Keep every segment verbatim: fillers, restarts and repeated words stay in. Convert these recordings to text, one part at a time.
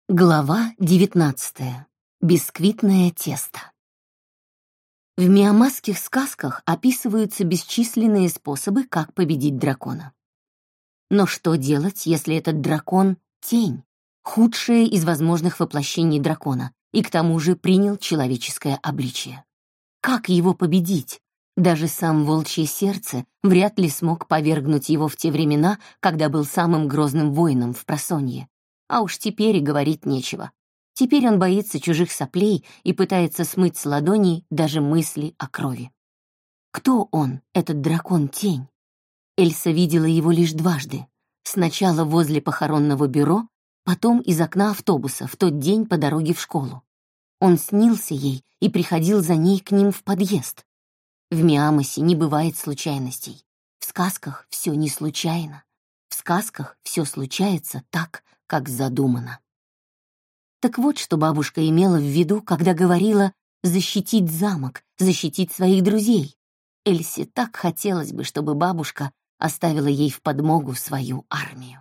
Глава девятнадцатая. Бисквитное тесто. В миамасских сказках описываются бесчисленные способы, как победить дракона. Но что делать, если этот дракон — тень, худшее из возможных воплощений дракона, и к тому же принял человеческое обличие? Как его победить? Даже сам волчье сердце вряд ли смог повергнуть его в те времена, когда был самым грозным воином в просонье. А уж теперь и говорить нечего. Теперь он боится чужих соплей и пытается смыть с ладоней даже мысли о крови. Кто он, этот дракон-тень? Эльса видела его лишь дважды. Сначала возле похоронного бюро, потом из окна автобуса в тот день по дороге в школу. Он снился ей и приходил за ней к ним в подъезд. В Миамасе не бывает случайностей. В сказках все не случайно. В сказках все случается так, как задумано. Так вот, что бабушка имела в виду, когда говорила «защитить замок, защитить своих друзей». Эльсе так хотелось бы, чтобы бабушка оставила ей в подмогу свою армию.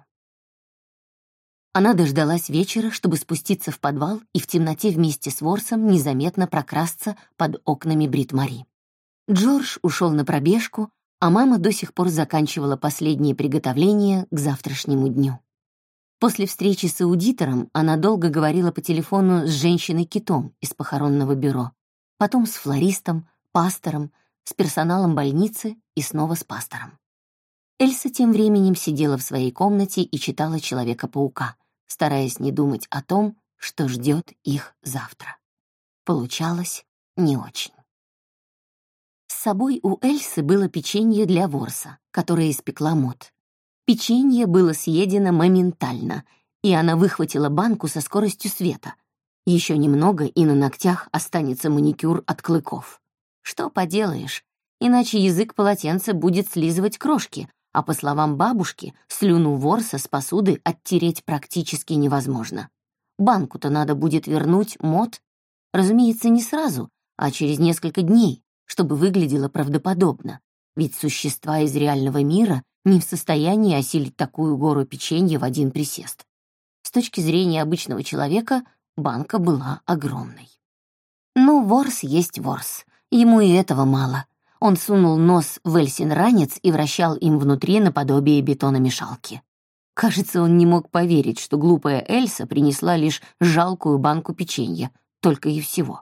Она дождалась вечера, чтобы спуститься в подвал и в темноте вместе с Ворсом незаметно прокрасться под окнами Брит-Мари. Джордж ушел на пробежку, а мама до сих пор заканчивала последние приготовления к завтрашнему дню. После встречи с аудитором она долго говорила по телефону с женщиной-китом из похоронного бюро, потом с флористом, пастором, с персоналом больницы и снова с пастором. Эльса тем временем сидела в своей комнате и читала «Человека-паука», стараясь не думать о том, что ждет их завтра. Получалось не очень. С собой у Эльсы было печенье для Ворса, которое испекла Мот. Печенье было съедено моментально, и она выхватила банку со скоростью света. Еще немного, и на ногтях останется маникюр от клыков. Что поделаешь, иначе язык полотенца будет слизывать крошки, а, по словам бабушки, слюну Ворса с посуды оттереть практически невозможно. Банку-то надо будет вернуть Мот, разумеется, не сразу, а через несколько дней, чтобы выглядело правдоподобно, ведь существа из реального мира не в состоянии осилить такую гору печенья в один присест. С точки зрения обычного человека банка была огромной. Ну, ворс есть ворс, ему и этого мало. Он сунул нос в Эльсин ранец и вращал им внутри наподобие бетономешалки. Кажется, он не мог поверить, что глупая Эльса принесла лишь жалкую банку печенья, только и всего.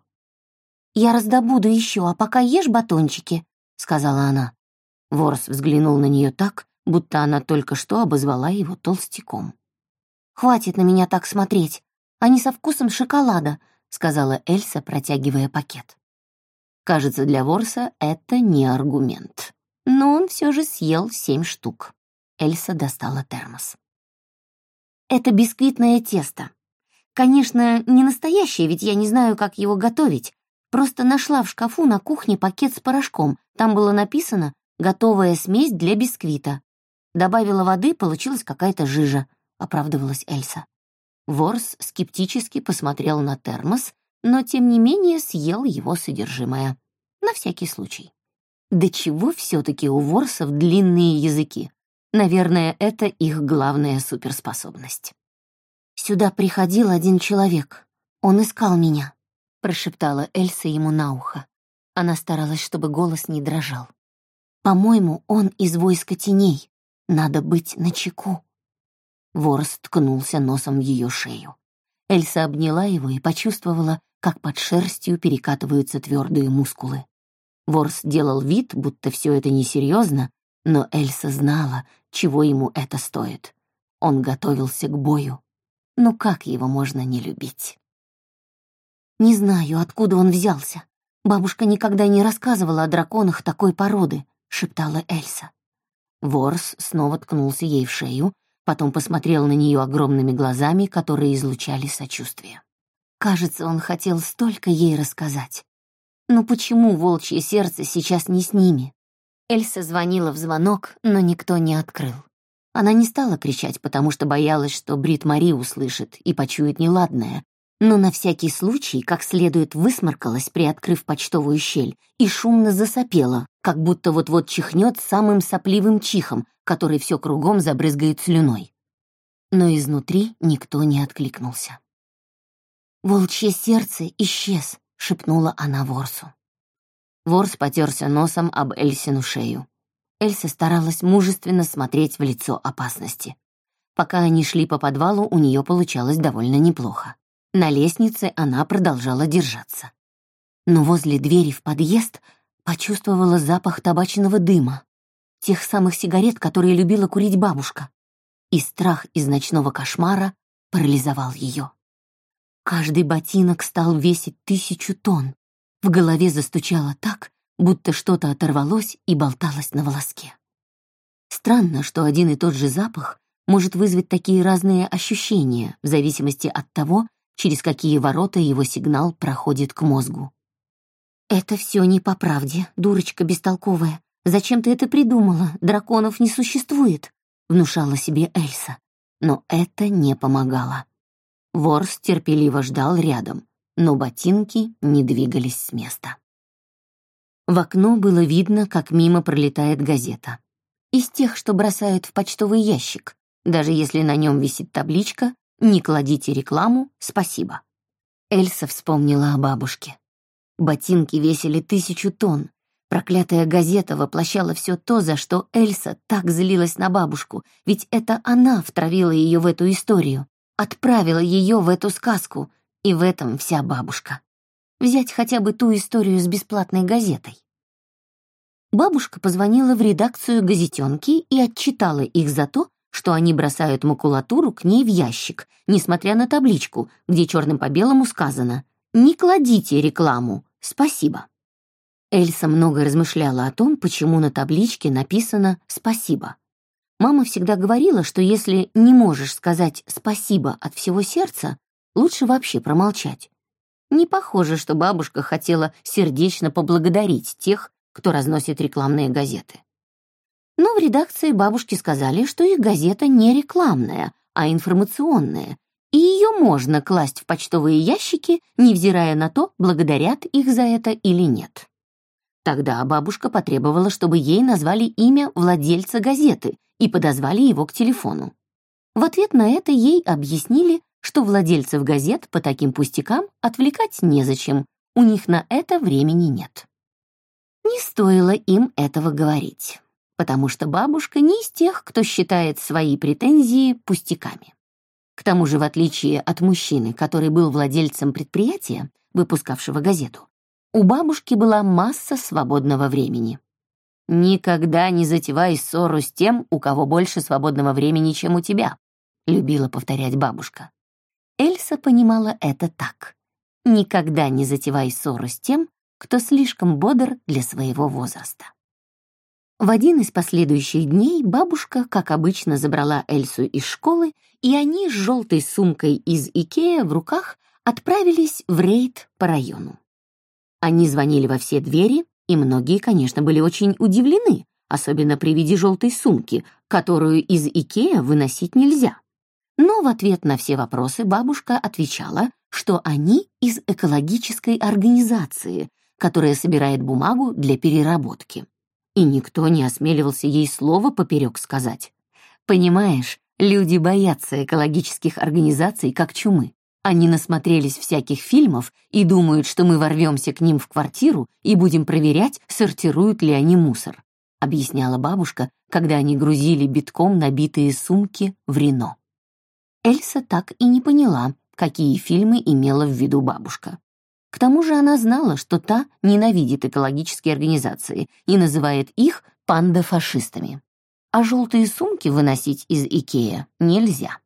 «Я раздобуду еще, а пока ешь батончики», — сказала она. Ворс взглянул на нее так, будто она только что обозвала его толстяком. «Хватит на меня так смотреть. Они со вкусом шоколада», — сказала Эльса, протягивая пакет. Кажется, для Ворса это не аргумент. Но он все же съел семь штук. Эльса достала термос. «Это бисквитное тесто. Конечно, не настоящее, ведь я не знаю, как его готовить. Просто нашла в шкафу на кухне пакет с порошком. Там было написано «Готовая смесь для бисквита». Добавила воды, получилась какая-то жижа, оправдывалась Эльса. Ворс скептически посмотрел на термос, но тем не менее съел его содержимое. На всякий случай. Да чего все-таки у ворсов длинные языки? Наверное, это их главная суперспособность. «Сюда приходил один человек. Он искал меня», — прошептала Эльса ему на ухо. Она старалась, чтобы голос не дрожал. «По-моему, он из войска теней. Надо быть начеку». Ворс ткнулся носом в ее шею. Эльса обняла его и почувствовала, как под шерстью перекатываются твердые мускулы. Ворс делал вид, будто все это несерьезно, но Эльса знала, чего ему это стоит. Он готовился к бою. Ну как его можно не любить? «Не знаю, откуда он взялся. Бабушка никогда не рассказывала о драконах такой породы», — шептала Эльса. Ворс снова ткнулся ей в шею, потом посмотрел на нее огромными глазами, которые излучали сочувствие. Кажется, он хотел столько ей рассказать. Но почему волчье сердце сейчас не с ними? Эльса звонила в звонок, но никто не открыл. Она не стала кричать, потому что боялась, что Брит-Мари услышит и почует неладное, но на всякий случай как следует высморкалась, приоткрыв почтовую щель, и шумно засопела, как будто вот-вот чихнет самым сопливым чихом, который все кругом забрызгает слюной. Но изнутри никто не откликнулся. «Волчье сердце исчез», — шепнула она Ворсу. Ворс потерся носом об Эльсину шею. Эльса старалась мужественно смотреть в лицо опасности. Пока они шли по подвалу, у нее получалось довольно неплохо. На лестнице она продолжала держаться. Но возле двери в подъезд почувствовала запах табачного дыма, тех самых сигарет, которые любила курить бабушка. И страх из ночного кошмара парализовал ее. Каждый ботинок стал весить тысячу тонн. В голове застучало так, будто что-то оторвалось и болталось на волоске. Странно, что один и тот же запах может вызвать такие разные ощущения в зависимости от того, через какие ворота его сигнал проходит к мозгу. «Это все не по правде, дурочка бестолковая. Зачем ты это придумала? Драконов не существует», — внушала себе Эльса. Но это не помогало. Ворс терпеливо ждал рядом, но ботинки не двигались с места. В окно было видно, как мимо пролетает газета. Из тех, что бросают в почтовый ящик, даже если на нем висит табличка «Не кладите рекламу, спасибо». Эльса вспомнила о бабушке. Ботинки весили тысячу тонн. Проклятая газета воплощала все то, за что Эльса так злилась на бабушку, ведь это она втравила ее в эту историю, отправила ее в эту сказку, и в этом вся бабушка. Взять хотя бы ту историю с бесплатной газетой. Бабушка позвонила в редакцию газетенки и отчитала их за то, что они бросают макулатуру к ней в ящик, несмотря на табличку, где черным по белому сказано «Не кладите рекламу, спасибо». Эльса много размышляла о том, почему на табличке написано «спасибо». Мама всегда говорила, что если не можешь сказать «спасибо» от всего сердца, лучше вообще промолчать. Не похоже, что бабушка хотела сердечно поблагодарить тех, кто разносит рекламные газеты. Но в редакции бабушки сказали, что их газета не рекламная, а информационная, и ее можно класть в почтовые ящики, невзирая на то, благодарят их за это или нет. Тогда бабушка потребовала, чтобы ей назвали имя владельца газеты и подозвали его к телефону. В ответ на это ей объяснили, что владельцев газет по таким пустякам отвлекать незачем, у них на это времени нет. Не стоило им этого говорить, потому что бабушка не из тех, кто считает свои претензии пустяками. К тому же, в отличие от мужчины, который был владельцем предприятия, выпускавшего газету, у бабушки была масса свободного времени. «Никогда не затевай ссору с тем, у кого больше свободного времени, чем у тебя», — любила повторять бабушка. Эльса понимала это так. «Никогда не затевай ссору с тем, кто слишком бодр для своего возраста». В один из последующих дней бабушка, как обычно, забрала Эльсу из школы, и они с желтой сумкой из Икеа в руках отправились в рейд по району. Они звонили во все двери, и многие, конечно, были очень удивлены, особенно при виде желтой сумки, которую из Икеа выносить нельзя. Но в ответ на все вопросы бабушка отвечала, что они из экологической организации, которая собирает бумагу для переработки. И никто не осмеливался ей слова поперек сказать. Понимаешь, люди боятся экологических организаций как чумы. Они насмотрелись всяких фильмов и думают, что мы ворвемся к ним в квартиру и будем проверять, сортируют ли они мусор, объясняла бабушка, когда они грузили битком набитые сумки в Рено. Эльса так и не поняла, какие фильмы имела в виду бабушка. К тому же она знала, что та ненавидит экологические организации и называет их панда-фашистами. А желтые сумки выносить из Икеа нельзя.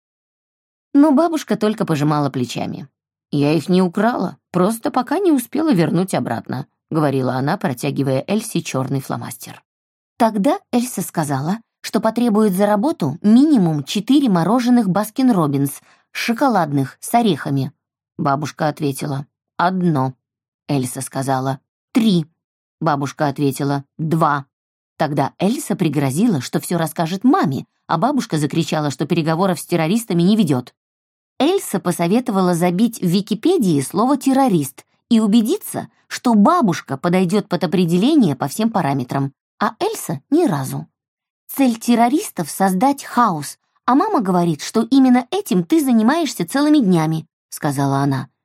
Но бабушка только пожимала плечами. «Я их не украла, просто пока не успела вернуть обратно», — говорила она, протягивая Эльсе черный фломастер. Тогда Эльса сказала, что потребует за работу минимум четыре мороженых Баскин-Роббинс, шоколадных, с орехами. Бабушка ответила: «Одно». Эльса сказала: «Три». Бабушка ответила: «Два». Тогда Эльса пригрозила, что все расскажет маме, а бабушка закричала, что переговоров с террористами не ведет. Эльса посоветовала забить в Википедии слово «террорист» и убедиться, что бабушка подойдет под определение по всем параметрам, а Эльса — ни разу. Цель террористов — создать хаос, а мама говорит, что именно этим ты занимаешься целыми днями, — сказала она.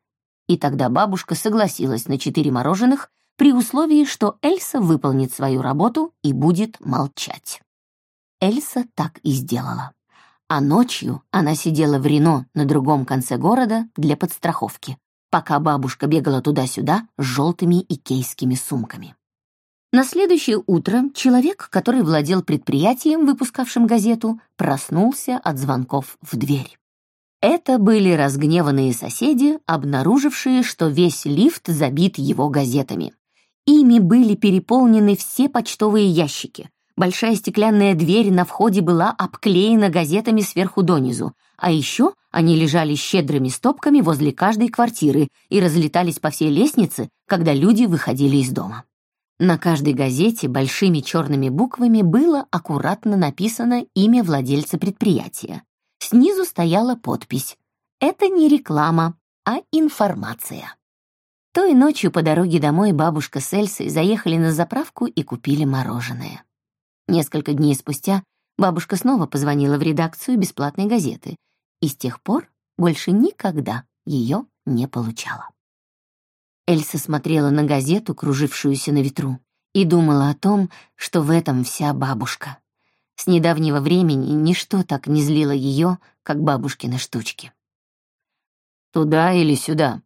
И тогда бабушка согласилась на четыре мороженых при условии, что Эльса выполнит свою работу и будет молчать. Эльса так и сделала. А ночью она сидела в Рено на другом конце города для подстраховки, пока бабушка бегала туда-сюда с желтыми икейскими сумками. На следующее утро человек, который владел предприятием, выпускавшим газету, проснулся от звонков в дверь. Это были разгневанные соседи, обнаружившие, что весь лифт забит его газетами. Ими были переполнены все почтовые ящики. Большая стеклянная дверь на входе была обклеена газетами сверху донизу, а еще они лежали щедрыми стопками возле каждой квартиры и разлетались по всей лестнице, когда люди выходили из дома. На каждой газете большими черными буквами было аккуратно написано имя владельца предприятия. Снизу стояла подпись: «Это не реклама, а информация». Той ночью по дороге домой бабушка с Эльсой заехали на заправку и купили мороженое. Несколько дней спустя бабушка снова позвонила в редакцию бесплатной газеты и с тех пор больше никогда ее не получала. Эльса смотрела на газету, кружившуюся на ветру, и думала о том, что в этом вся бабушка. С недавнего времени ничто так не злило ее, как бабушкины штучки. «Туда или сюда?»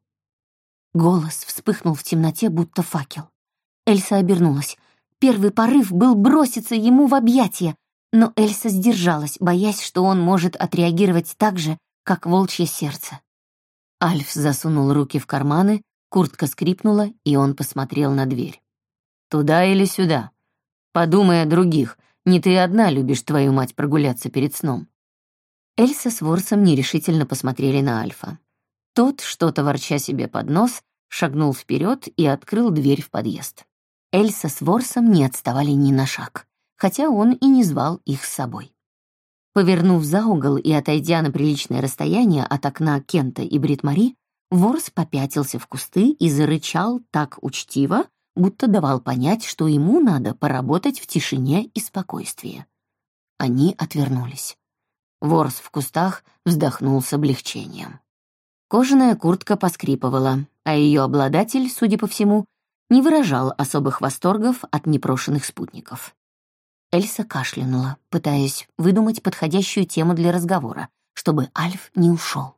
Голос вспыхнул в темноте, будто факел. Эльса обернулась. Первый порыв был броситься ему в объятия, но Эльса сдержалась, боясь, что он может отреагировать так же, как волчье сердце. Альф засунул руки в карманы, куртка скрипнула, и он посмотрел на дверь. «Туда или сюда? Подумай о других. Не ты одна любишь, твою мать, прогуляться перед сном». Эльса с Ворсом нерешительно посмотрели на Альфа. Тот, что-то ворча себе под нос, шагнул вперед и открыл дверь в подъезд. Эльса с Ворсом не отставали ни на шаг, хотя он и не звал их с собой. Повернув за угол и отойдя на приличное расстояние от окна Кента и Брит-Мари, Ворс попятился в кусты и зарычал так учтиво, будто давал понять, что ему надо поработать в тишине и спокойствии. Они отвернулись. Ворс в кустах вздохнул с облегчением. Кожаная куртка поскрипывала, а ее обладатель, судя по всему, не выражал особых восторгов от непрошенных спутников. Эльса кашлянула, пытаясь выдумать подходящую тему для разговора, чтобы Альф не ушел.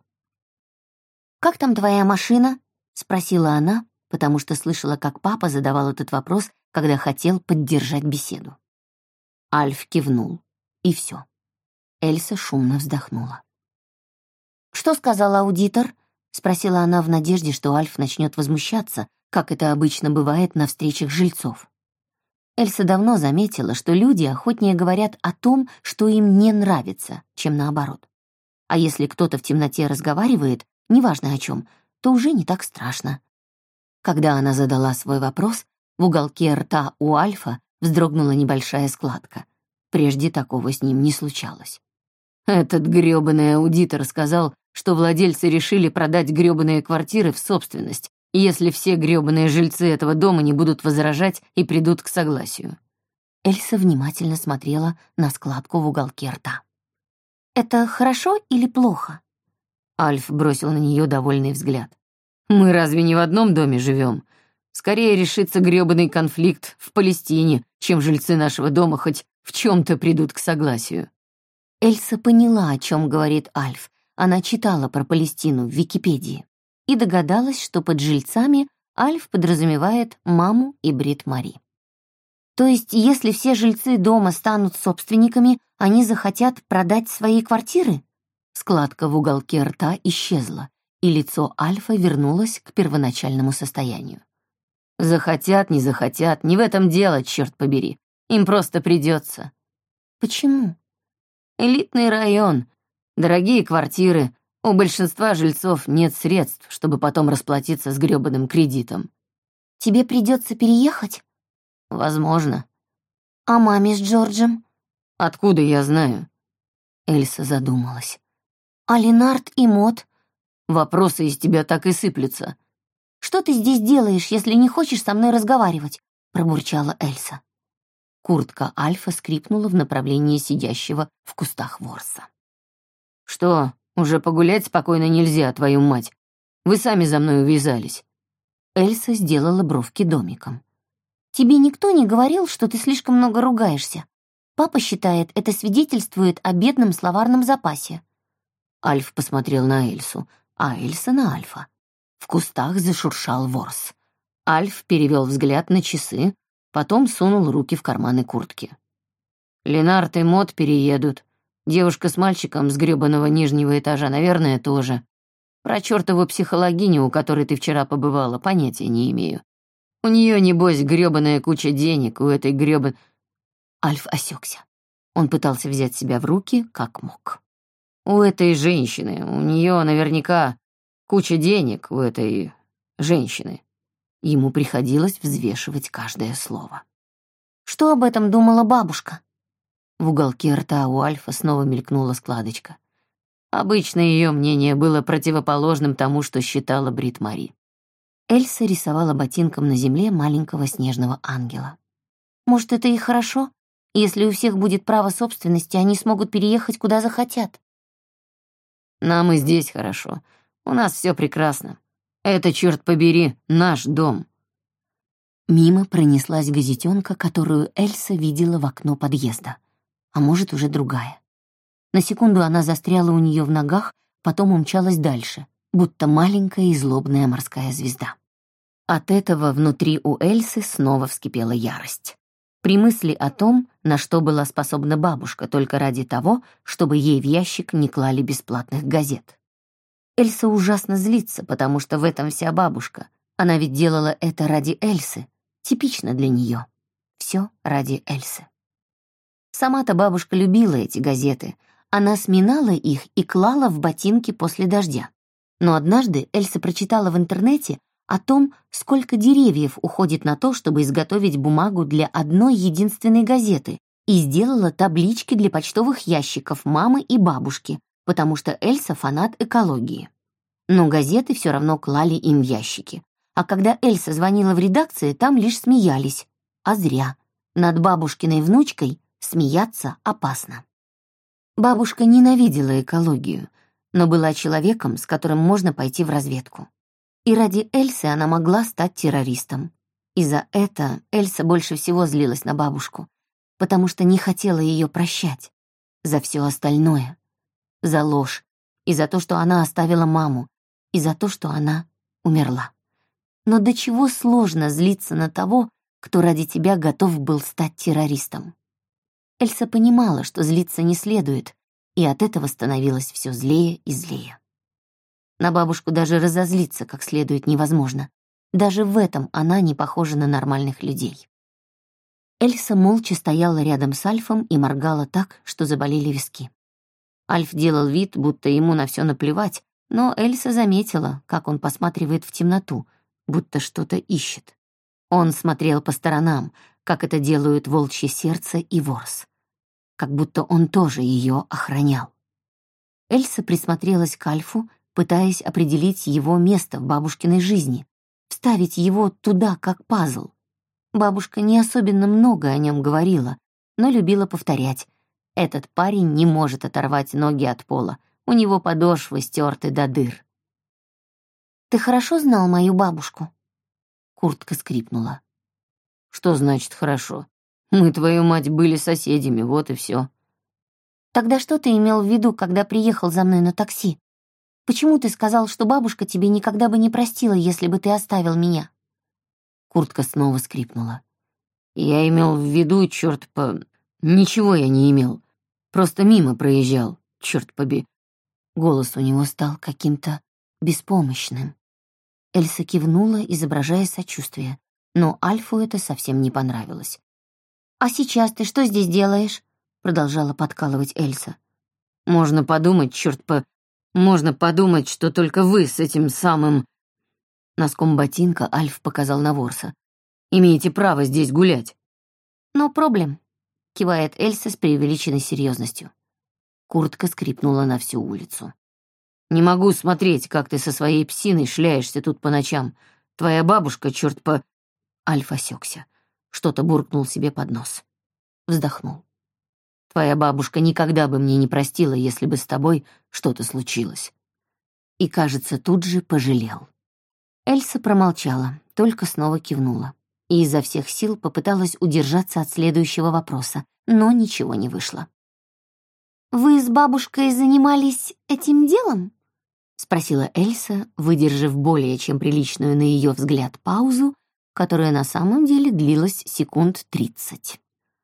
«Как там твоя машина?» — спросила она, потому что слышала, как папа задавал этот вопрос, когда хотел поддержать беседу. Альф кивнул, и все. Эльса шумно вздохнула. «Что сказал аудитор?» — спросила она в надежде, что Альф начнет возмущаться, как это обычно бывает на встречах жильцов. Эльса давно заметила, что люди охотнее говорят о том, что им не нравится, чем наоборот. А если кто-то в темноте разговаривает, неважно о чем, то уже не так страшно. Когда она задала свой вопрос, в уголке рта у Альфа вздрогнула небольшая складка. Прежде такого с ним не случалось. Этот грёбаный аудитор сказал, что владельцы решили продать грёбаные квартиры в собственность, если все грёбаные жильцы этого дома не будут возражать и придут к согласию. Эльса внимательно смотрела на складку в уголке рта. «Это хорошо или плохо?» Альф бросил на нее довольный взгляд. «Мы разве не в одном доме живем? Скорее решится грёбаный конфликт в Палестине, чем жильцы нашего дома хоть в чем-то придут к согласию». Эльса поняла, о чем говорит Альф. Она читала про Палестину в Википедии и догадалась, что под жильцами Альф подразумевает маму и Брит-Мари. То есть, если все жильцы дома станут собственниками, они захотят продать свои квартиры? Складка в уголке рта исчезла, и лицо Альфа вернулось к первоначальному состоянию. Захотят, не захотят, не в этом дело, черт побери. Им просто придется. Почему? Элитный район, дорогие квартиры, у большинства жильцов нет средств, чтобы потом расплатиться с грёбаным кредитом. Тебе придется переехать? Возможно. А маме с Джорджем? Откуда я знаю? Эльса задумалась. А Ленард и Мот? Вопросы из тебя так и сыплются. Что ты здесь делаешь, если не хочешь со мной разговаривать? Пробурчала Эльса. Куртка Альфа скрипнула в направлении сидящего в кустах Ворса. «Что, уже погулять спокойно нельзя, твою мать? Вы сами за мной увязались». Эльса сделала бровки домиком. «Тебе никто не говорил, что ты слишком много ругаешься? Папа считает, это свидетельствует о бедном словарном запасе». Альф посмотрел на Эльсу, а Эльса на Альфа. В кустах зашуршал ворс. Альф перевел взгляд на часы, потом сунул руки в карманы куртки. «Ленард и Мот переедут. Девушка с мальчиком с грёбаного нижнего этажа, наверное, тоже. Про чёртову психологиню, у которой ты вчера побывала, понятия не имею. У неё, небось, грёбаная куча денег, у этой грёбан...» Альф осекся. Он пытался взять себя в руки, как мог. «У этой женщины, у неё наверняка куча денег, у этой женщины». Ему приходилось взвешивать каждое слово. «Что об этом думала бабушка?» В уголке рта у Альфа снова мелькнула складочка. Обычно ее мнение было противоположным тому, что считала Брит Мари. Эльса рисовала ботинком на земле маленького снежного ангела. «Может, это и хорошо? Если у всех будет право собственности, они смогут переехать куда захотят». «Нам и здесь хорошо. У нас все прекрасно. Это, черт побери, наш дом». Мимо пронеслась газетенка, которую Эльса видела в окно подъезда. А может, уже другая. На секунду она застряла у нее в ногах, потом умчалась дальше, будто маленькая и злобная морская звезда. От этого внутри у Эльсы снова вскипела ярость. При мысли о том, на что была способна бабушка только ради того, чтобы ей в ящик не клали бесплатных газет. Эльса ужасно злится, потому что в этом вся бабушка. Она ведь делала это ради Эльсы. Типично для нее. Все ради Эльсы. Сама-то бабушка любила эти газеты. Она сминала их и клала в ботинки после дождя. Но однажды Эльса прочитала в интернете о том, сколько деревьев уходит на то, чтобы изготовить бумагу для одной единственной газеты, и сделала таблички для почтовых ящиков мамы и бабушки, потому что Эльса фанат экологии. Но газеты все равно клали им в ящики. А когда Эльса звонила в редакции, там лишь смеялись. А зря. Над бабушкиной внучкой смеяться опасно. Бабушка ненавидела экологию, но была человеком, с которым можно пойти в разведку. И ради Эльсы она могла стать террористом. И за это Эльса больше всего злилась на бабушку, потому что не хотела ее прощать. За все остальное. За ложь. И за то, что она оставила маму. И за то, что она умерла. Но до чего сложно злиться на того, кто ради тебя готов был стать террористом. Эльса понимала, что злиться не следует, и от этого становилось все злее и злее. На бабушку даже разозлиться как следует невозможно. Даже в этом она не похожа на нормальных людей. Эльса молча стояла рядом с Альфом и моргала так, что заболели виски. Альф делал вид, будто ему на все наплевать, но Эльса заметила, как он посматривает в темноту, будто что-то ищет. Он смотрел по сторонам, как это делают волчье сердце и ворс. Как будто он тоже ее охранял. Эльса присмотрелась к Альфу, пытаясь определить его место в бабушкиной жизни, вставить его туда, как пазл. Бабушка не особенно много о нем говорила, но любила повторять. Этот парень не может оторвать ноги от пола, у него подошвы стерты до дыр. «Ты хорошо знал мою бабушку?» Куртка скрипнула. «Что значит «хорошо»? Мы, твою мать, были соседями, вот и все». «Тогда что ты имел в виду, когда приехал за мной на такси? Почему ты сказал, что бабушка тебе никогда бы не простила, если бы ты оставил меня?» Куртка снова скрипнула. «Я имел в виду, черт по... Ничего я не имел. Просто мимо проезжал, черт поби...» Голос у него стал каким-то беспомощным. Эльса кивнула, изображая сочувствие, но Альфу это совсем не понравилось. «А сейчас ты что здесь делаешь?» — продолжала подкалывать Эльса. «Можно подумать, черт по... Можно подумать, что только вы с этим самым...» Носком ботинка Альф показал на ворса. «Имеете право здесь гулять». «Но проблем», — кивает Эльса с преувеличенной серьезностью. Куртка скрипнула на всю улицу. «Не могу смотреть, как ты со своей псиной шляешься тут по ночам. Твоя бабушка, черт по...» Альф осекся. Что-то буркнул себе под нос. Вздохнул. «Твоя бабушка никогда бы мне не простила, если бы с тобой что-то случилось». и, кажется, тут же пожалел. Эльса промолчала, только снова кивнула и изо всех сил попыталась удержаться от следующего вопроса, но ничего не вышло. «Вы с бабушкой занимались этим делом?» — спросила Эльса, выдержав более чем приличную на ее взгляд паузу, которая на самом деле длилась секунд тридцать.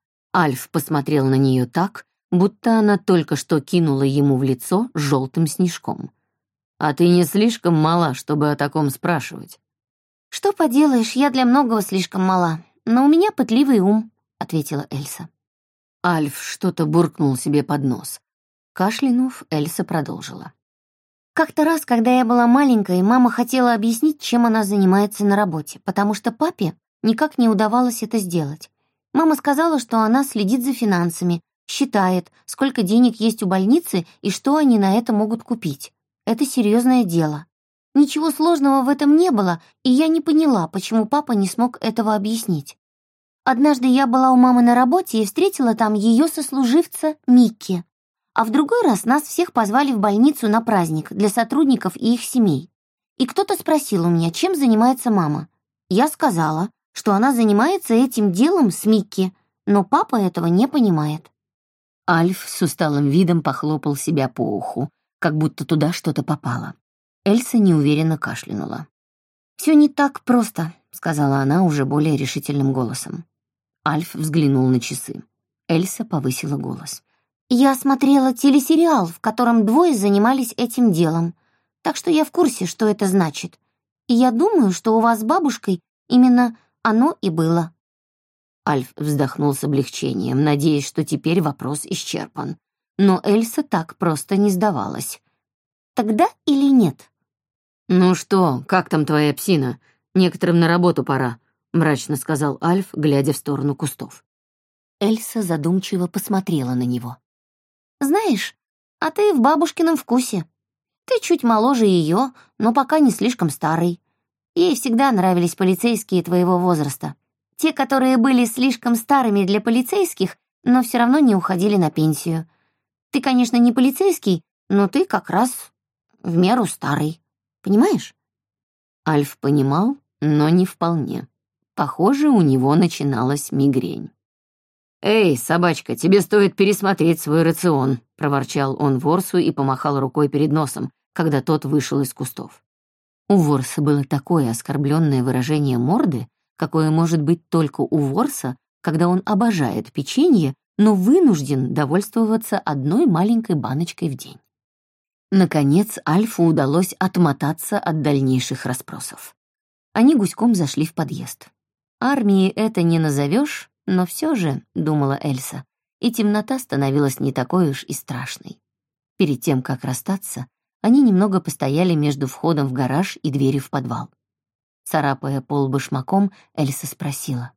Альф посмотрел на нее так, будто она только что кинула ему в лицо желтым снежком. «А ты не слишком мала, чтобы о таком спрашивать?» «Что поделаешь, я для многого слишком мала, но у меня пытливый ум», — ответила Эльса. Альф что-то буркнул себе под нос. Кашлянув, Эльса продолжила. «Как-то раз, когда я была маленькой, мама хотела объяснить, чем она занимается на работе, потому что папе никак не удавалось это сделать. Мама сказала, что она следит за финансами, считает, сколько денег есть у больницы и что они на это могут купить. Это серьезное дело. Ничего сложного в этом не было, и я не поняла, почему папа не смог этого объяснить. Однажды я была у мамы на работе и встретила там ее сослуживца Микки. А в другой раз нас всех позвали в больницу на праздник для сотрудников и их семей. И кто-то спросил у меня, чем занимается мама. Я сказала, что она занимается этим делом с Микки, но папа этого не понимает». Альф с усталым видом похлопал себя по уху, как будто туда что-то попало. Эльса неуверенно кашлянула. «Все не так просто», — сказала она уже более решительным голосом. Альф взглянул на часы. Эльса повысила голос. «Я смотрела телесериал, в котором двое занимались этим делом, так что я в курсе, что это значит. И я думаю, что у вас с бабушкой именно оно и было». Альф вздохнул с облегчением, надеясь, что теперь вопрос исчерпан. Но Эльса так просто не сдавалась. «Тогда или нет?» «Ну что, как там твоя псина? Некоторым на работу пора», — мрачно сказал Альф, глядя в сторону кустов. Эльса задумчиво посмотрела на него. «Знаешь, а ты в бабушкином вкусе. Ты чуть моложе ее, но пока не слишком старый. Ей всегда нравились полицейские твоего возраста. Те, которые были слишком старыми для полицейских, но все равно не уходили на пенсию. Ты, конечно, не полицейский, но ты как раз в меру старый. Понимаешь?» Альф понимал, но не вполне. Похоже, у него начиналась мигрень. «Эй, собачка, тебе стоит пересмотреть свой рацион», — проворчал он Ворсу и помахал рукой перед носом, когда тот вышел из кустов. У Ворса было такое оскорбленное выражение морды, какое может быть только у Ворса, когда он обожает печенье, но вынужден довольствоваться одной маленькой баночкой в день. Наконец Альфу удалось отмотаться от дальнейших расспросов. Они гуськом зашли в подъезд. Армией это не назовешь, но все же, думала Эльса, и темнота становилась не такой уж и страшной. Перед тем, как расстаться, они немного постояли между входом в гараж и дверью в подвал. Царапая пол башмаком, Эльса спросила.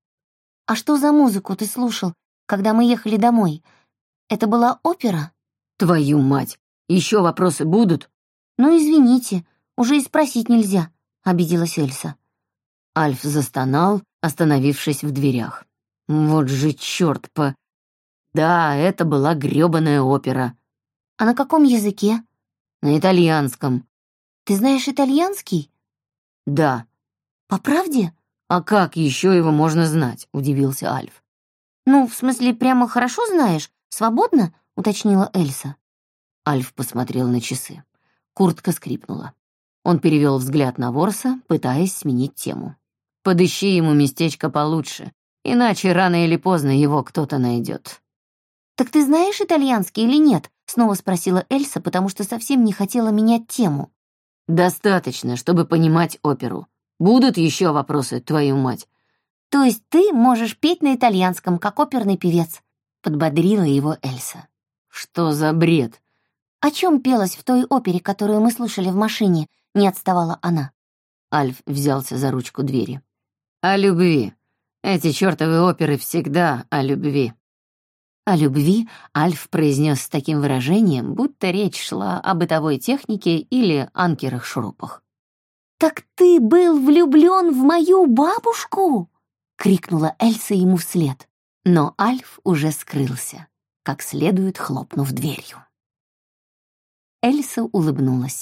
«А что за музыку ты слушал, когда мы ехали домой? Это была опера?» «Твою мать! Еще вопросы будут?» «Ну, извините, уже и спросить нельзя», — обиделась Эльса. Альф застонал, остановившись в дверях. «Вот же черт по...» «Да, это была грёбаная опера». «А на каком языке?» «На итальянском». «Ты знаешь итальянский?» «Да». «По правде?» «А как еще его можно знать?» — удивился Альф. «Ну, в смысле, прямо хорошо знаешь? Свободно?» — уточнила Эльса. Альф посмотрел на часы. Куртка скрипнула. Он перевел взгляд на Ворса, пытаясь сменить тему. «Подыщи ему местечко получше, иначе рано или поздно его кто-то найдет». «Так ты знаешь итальянский или нет?» — снова спросила Эльса, потому что совсем не хотела менять тему. «Достаточно, чтобы понимать оперу. Будут еще вопросы, твою мать?» «То есть ты можешь петь на итальянском, как оперный певец?» — подбодрила его Эльса. «Что за бред?» «О чем пелось в той опере, которую мы слушали в машине?» — не отставала она. Альф взялся за ручку двери. «О любви. Эти чертовы оперы всегда о любви». О любви Альф произнес с таким выражением, будто речь шла о бытовой технике или анкерах-шурупах. «Так ты был влюблен в мою бабушку?» — крикнула Эльса ему вслед. Но Альф уже скрылся, как следует хлопнув дверью. Эльса улыбнулась.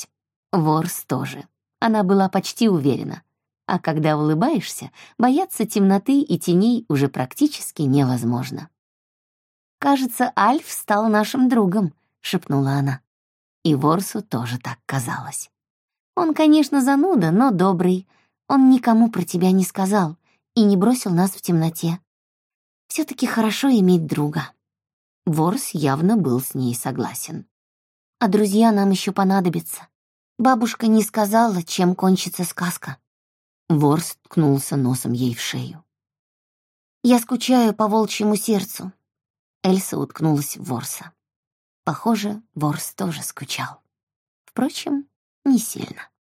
Ворс тоже. Она была почти уверена. А когда улыбаешься, бояться темноты и теней уже практически невозможно. «Кажется, Альф стал нашим другом», — шепнула она. И Ворсу тоже так казалось. «Он, конечно, зануда, но добрый. Он никому про тебя не сказал и не бросил нас в темноте. Все-таки хорошо иметь друга». Ворс явно был с ней согласен. «А друзья нам еще понадобятся. Бабушка не сказала, чем кончится сказка». Ворс ткнулся носом ей в шею. «Я скучаю по волчьему сердцу». Эльса уткнулась в Ворса. Похоже, Ворс тоже скучал. Впрочем, не сильно.